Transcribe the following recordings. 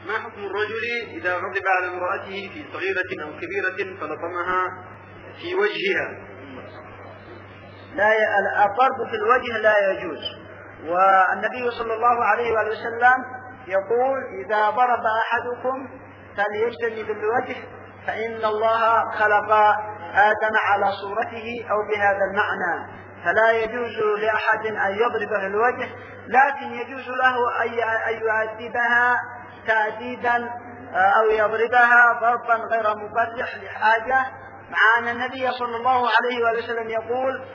ما حكم الرجل إذا غضب على امرأته في صغيرة أو كبيرة فلطمها في وجهها؟ الضرب في الوجه لا يجوز، والنبي صلى الله عليه وسلم يقول إذا ضرب أحدكم فليجتنب بالوجه فإن الله خلق آدم على صورته أو بهذا المعنى، فلا يجوز لأحد أن يضرب في الوجه، لكن يجوز له أن يؤدبها تأديبا أو يضربها ضربا غير مبرح لحاجة، مع أن النبي صلى الله عليه وسلم يقول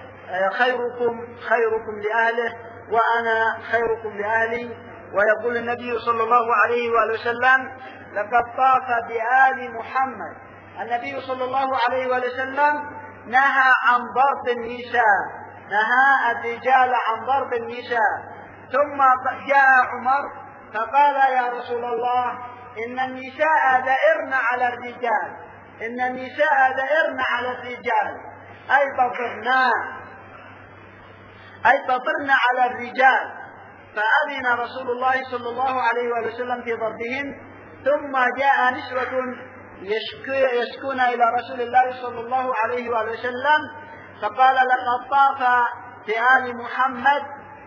خيركم لأهله وأنا خيركم لأهلي. ويقول النبي صلى الله عليه وسلم لقد طاف بآل محمد، النبي صلى الله عليه وسلم نهى عن ضرب النساء، نهى الرجال عن ضرب النساء. ثم جاء عمر فقال يا رسول الله إن النساء دائرن على الرجال، إن النساء دائرن على الرجال أي تطرن على الرجال، فأذن رسول الله صلى الله عليه وسلم في ضربهن. ثم جاء نسوة يشكون إلى رسول الله صلى الله عليه وسلم فقال لقد طاف في آل محمد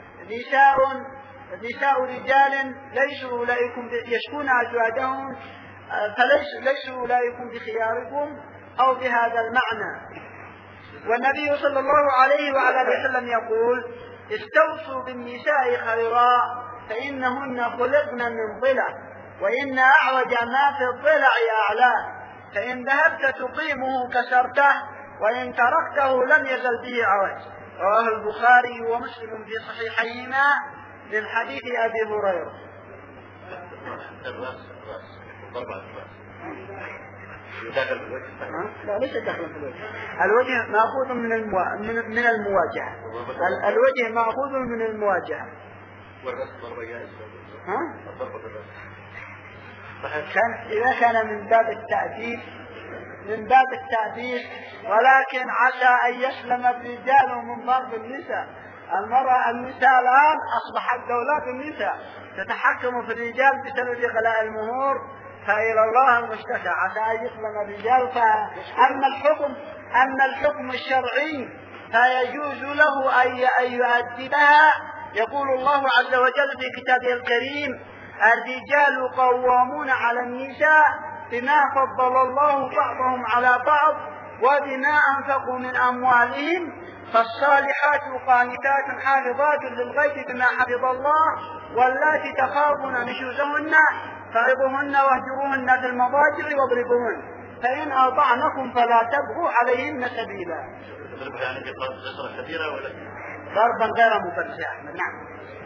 نساء رجال ليسوا أولئكم يشكون أزواجهم فليسوا أولئكم بخياركم أو بهذا المعنى. والنبي صلى الله عليه وسلم يقول استوصوا بالنساء خيرا فإنهن خلقن من ضلع وإن أعوج ما في الضلع أعلاه، فإن ذهبت تقيمه كسرته وإن تركته لم يزل به عوج. رواه البخاري ومسلم في صحيحيهما من حديث أبي هريرة. لا ليس داخل في الوجه، الوجه مأخوذ من المواجهة، الوجه مأخوذ من المواجهة. إذا كان من باب التأديب ولكن عسى أن يسلم الرجال من ضرب النساء. النساء الآن أصبحت دولات النساء تتحكم في الرجال بسبب غلاء المهور، فإلى الله المشتكى، عسى أن يسلم الرجال. أما الحكم الشرعي فيجوز له أن يؤدبها. يقول الله عز وجل في كتابه الكريم الرجال قوامون على النساء بما فضل الله بعضهم على بعض وبما أنفقوا من أموالهم، فالصالحات قانتات حافظات للغيب بما حفظ الله، واللاتي تخافون نشوزهن فعظوهن واهجروهن في المضاجع واضربوهن، فإن أطعنكم فلا تبغوا عليهن سبيلا. ضربا غير مبرح. نعم.